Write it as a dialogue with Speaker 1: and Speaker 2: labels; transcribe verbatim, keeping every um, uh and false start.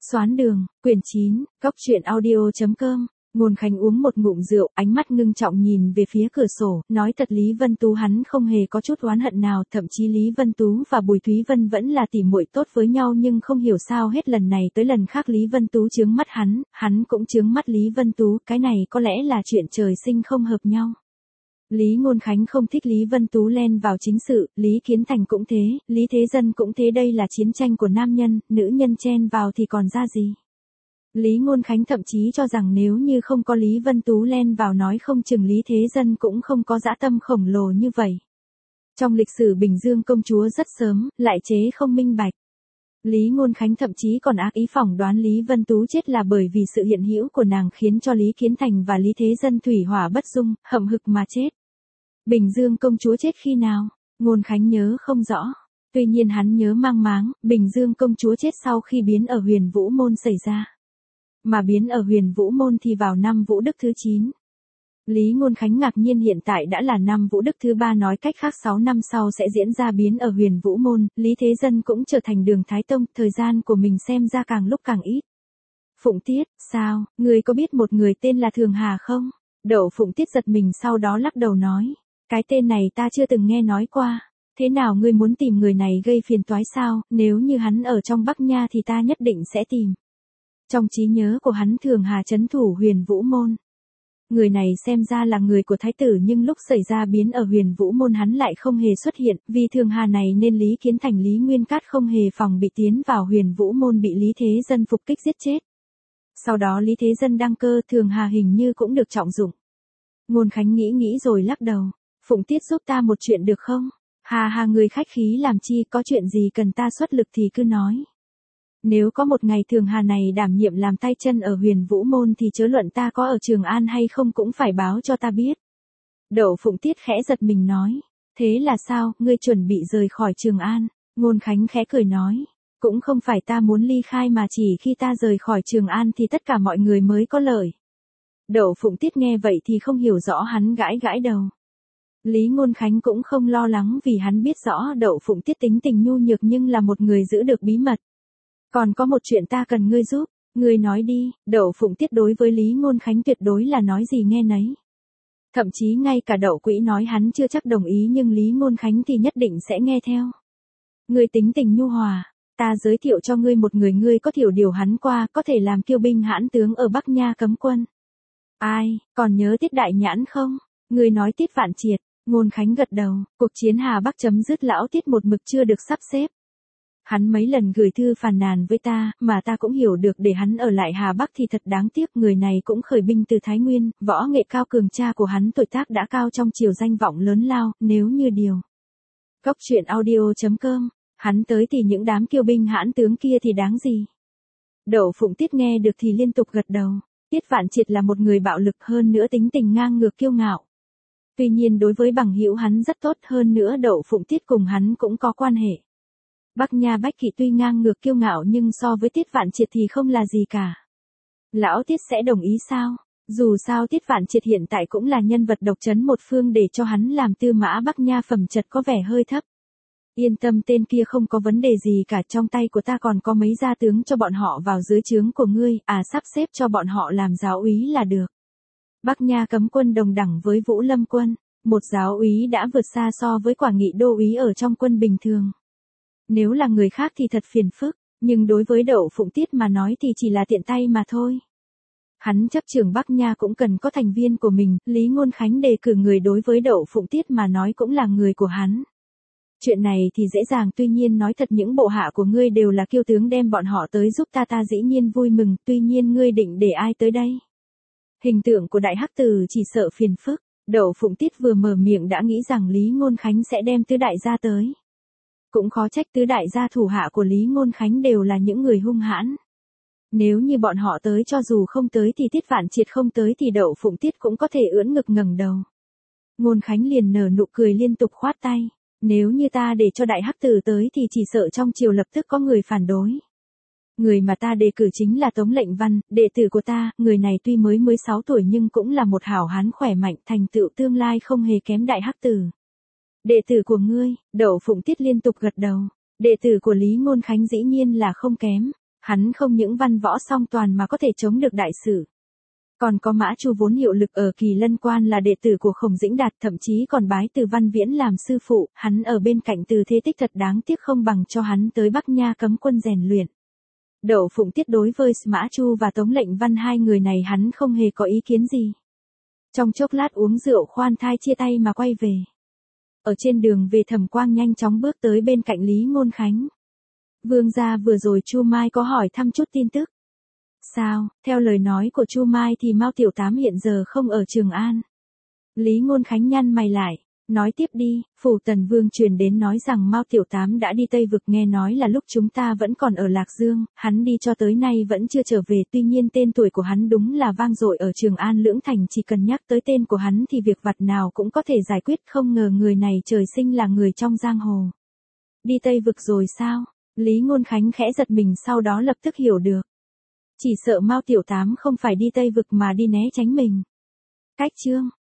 Speaker 1: Xoán đường, quyển chín, góc truyện audio.com. Ngôn Khánh uống một ngụm rượu, ánh mắt ngưng trọng nhìn về phía cửa sổ, nói thật Lý Vân Tú hắn không hề có chút oán hận nào, thậm chí Lý Vân Tú và Bùi Thúy Vân vẫn là tỉ muội tốt với nhau, nhưng không hiểu sao hết lần này tới lần khác Lý Vân Tú chướng mắt hắn, hắn cũng chướng mắt Lý Vân Tú, cái này có lẽ là chuyện trời sinh không hợp nhau. Lý Ngôn Khánh không thích Lý Vân Tú len vào chính sự, Lý Kiến Thành cũng thế, Lý Thế Dân cũng thế, đây là chiến tranh của nam nhân, nữ nhân chen vào thì còn ra gì. Lý Ngôn Khánh thậm chí cho rằng nếu như không có Lý Vân Tú len vào nói không chừng Lý Thế Dân cũng không có dã tâm khổng lồ như vậy. Trong lịch sử Bình Dương công chúa rất sớm, lại chế không minh bạch. Lý Ngôn Khánh thậm chí còn ác ý phỏng đoán Lý Vân Tú chết là bởi vì sự hiện hữu của nàng khiến cho Lý Kiến Thành và Lý Thế Dân thủy hỏa bất dung, hậm hực mà chết. Bình Dương công chúa chết khi nào? Ngôn Khánh nhớ không rõ. Tuy nhiên hắn nhớ mang máng, Bình Dương công chúa chết sau khi biến ở Huyền Vũ Môn xảy ra. Mà biến ở Huyền Vũ Môn thì vào năm Vũ Đức thứ chín. Lý Ngôn Khánh ngạc nhiên hiện tại đã là năm Vũ Đức thứ ba, nói cách khác sáu năm sau sẽ diễn ra biến ở Huyền Vũ Môn, Lý Thế Dân cũng trở thành Đường Thái Tông, thời gian của mình xem ra càng lúc càng ít. Phụng Tiết, sao, ngươi có biết một người tên là Thường Hà không? Đậu Phụng Tiết giật mình sau đó lắc đầu nói, cái tên này ta chưa từng nghe nói qua. Thế nào ngươi muốn tìm người này gây phiền toái sao, nếu như hắn ở trong Bắc Nha thì ta nhất định sẽ tìm. Trong trí nhớ của hắn Thường Hà trấn thủ Huyền Vũ Môn. Người này xem ra là người của thái tử, nhưng lúc xảy ra biến ở Huyền Vũ Môn hắn lại không hề xuất hiện, vì Thường Hà này nên Lý Kiến Thành Lý Nguyên Cát không hề phòng bị tiến vào Huyền Vũ Môn, bị Lý Thế Dân phục kích giết chết. Sau đó Lý Thế Dân đăng cơ, Thường Hà hình như cũng được trọng dụng. Ngôn Khánh nghĩ nghĩ rồi lắc đầu, Phụng Tiết giúp ta một chuyện được không? Hà hà, người khách khí làm chi, có chuyện gì cần ta xuất lực thì cứ nói. Nếu có một ngày Thường Hà này đảm nhiệm làm tay chân ở Huyền Vũ Môn thì chớ luận ta có ở Trường An hay không cũng phải báo cho ta biết. Đậu Phụng Tiết khẽ giật mình nói, thế là sao, ngươi chuẩn bị rời khỏi Trường An? Ngôn Khánh khẽ cười nói, cũng không phải ta muốn ly khai mà chỉ khi ta rời khỏi Trường An thì tất cả mọi người mới có lợi. Đậu Phụng Tiết nghe vậy thì không hiểu rõ, hắn gãi gãi đầu. Lý Ngôn Khánh cũng không lo lắng vì hắn biết rõ Đậu Phụng Tiết tính tình nhu nhược nhưng là một người giữ được bí mật. Còn có một chuyện ta cần ngươi giúp, ngươi nói đi. Đậu Phụng Tiết đối với Lý Ngôn Khánh tuyệt đối là nói gì nghe nấy. Thậm chí ngay cả Đậu Quỹ nói hắn chưa chắc đồng ý nhưng Lý Ngôn Khánh thì nhất định sẽ nghe theo. Ngươi tính tình nhu hòa, ta giới thiệu cho ngươi một người ngươi có thiểu điều hắn qua, có thể làm kiêu binh hãn tướng ở Bắc Nha cấm quân. Ai, còn nhớ Tiết Đại Nhãn không? Ngươi nói Tiết Vạn Triệt. Ngôn Khánh gật đầu, cuộc chiến Hà Bắc chấm dứt, lão Tiết một mực chưa được sắp xếp. Hắn mấy lần gửi thư phàn nàn với ta, mà ta cũng hiểu được để hắn ở lại Hà Bắc thì thật đáng tiếc, người này cũng khởi binh từ Thái Nguyên, võ nghệ cao cường, cha của hắn tuổi tác đã cao trong triều, danh vọng lớn lao, nếu như điều. Góc truyện audio.com, hắn tới thì những đám kiêu binh hãn tướng kia thì đáng gì? Đậu Phụng Tiết nghe được thì liên tục gật đầu, Tiết Vạn Triệt là một người bạo lực, hơn nữa tính tình ngang ngược kiêu ngạo. Tuy nhiên đối với bằng hữu hắn rất tốt, hơn nữa Đậu Phụng Tiết cùng hắn cũng có quan hệ. Bắc Nha Bách Kỵ tuy ngang ngược kiêu ngạo nhưng so với Tiết Vạn Triệt thì không là gì cả. Lão Tiết sẽ đồng ý sao? Dù sao Tiết Vạn Triệt hiện tại cũng là nhân vật độc chấn một phương, để cho hắn làm tư mã Bắc Nha phẩm chất có vẻ hơi thấp. Yên tâm, tên kia không có vấn đề gì cả, trong tay của ta còn có mấy gia tướng cho bọn họ vào dưới trướng của ngươi, à sắp xếp cho bọn họ làm giáo úy là được. Bắc Nha cấm quân đồng đẳng với Vũ Lâm quân, một giáo úy đã vượt xa so với Quả Nghị đô úy ở trong quân bình thường. Nếu là người khác thì thật phiền phức, nhưng đối với Đậu Phụng Tiết mà nói thì chỉ là tiện tay mà thôi. Hắn chấp trưởng Bắc Nha cũng cần có thành viên của mình, Lý Ngôn Khánh đề cử người đối với Đậu Phụng Tiết mà nói cũng là người của hắn. Chuyện này thì dễ dàng, tuy nhiên nói thật những bộ hạ của ngươi đều là kiêu tướng, đem bọn họ tới giúp ta ta dĩ nhiên vui mừng, tuy nhiên ngươi định để ai tới đây? Hình tượng của Đại Hắc Tử chỉ sợ phiền phức. Đậu Phụng Tiết vừa mở miệng đã nghĩ rằng Lý Ngôn Khánh sẽ đem tứ đại gia tới. Cũng khó trách tứ đại gia thủ hạ của Lý Ngôn Khánh đều là những người hung hãn. Nếu như bọn họ tới, cho dù không tới thì Tiết Vạn Triệt không tới thì Đậu Phụng Tiết cũng có thể ưỡn ngực ngẩng đầu. Ngôn Khánh liền nở nụ cười liên tục khoát tay. Nếu như ta để cho Đại Hắc Tử tới thì chỉ sợ trong triều lập tức có người phản đối. Người mà ta đề cử chính là Tống Lệnh Văn, đệ tử của ta, người này tuy mới mười sáu tuổi nhưng cũng là một hảo hán khỏe mạnh, thành tựu tương lai không hề kém Đại Hắc Tử. Đệ tử của ngươi? Đậu Phụng Tiết liên tục gật đầu. Đệ tử của Lý Ngôn Khánh dĩ nhiên là không kém. Hắn không những văn võ song toàn mà có thể chống được đại sự. Còn có Mã Chu vốn hiệu lực ở Kỳ Lân Quan là đệ tử của Khổng Dĩnh Đạt, thậm chí còn bái Từ Văn Viễn làm sư phụ, hắn ở bên cạnh Từ Thế Tích thật đáng tiếc không bằng cho hắn tới Bắc Nha cấm quân rèn luyện. Đậu Phụng Tiết đối với Mã Chu và Tống Lệnh Văn hai người này hắn không hề có ý kiến gì. Trong chốc lát uống rượu khoan thai chia tay mà quay về. Ở trên đường về Thẩm Quang nhanh chóng bước tới bên cạnh Lý Ngôn Khánh. Vương gia vừa rồi Chu Mai có hỏi thăm chút tin tức. Sao, theo lời nói của Chu Mai thì Mao Tiểu Tám hiện giờ không ở Trường An. Lý Ngôn Khánh nhăn mày lại, nói tiếp đi, Phủ Tần Vương truyền đến nói rằng Mao Tiểu Tám đã đi Tây Vực, nghe nói là lúc chúng ta vẫn còn ở Lạc Dương, hắn đi cho tới nay vẫn chưa trở về, tuy nhiên tên tuổi của hắn đúng là vang dội ở Trường An Lưỡng Thành, chỉ cần nhắc tới tên của hắn thì việc vặt nào cũng có thể giải quyết, không ngờ người này trời sinh là người trong giang hồ. Đi Tây Vực rồi sao? Lý Ngôn Khánh khẽ giật mình sau đó lập tức hiểu được. Chỉ sợ Mao Tiểu Tám không phải đi Tây Vực mà đi né tránh mình. Cách chương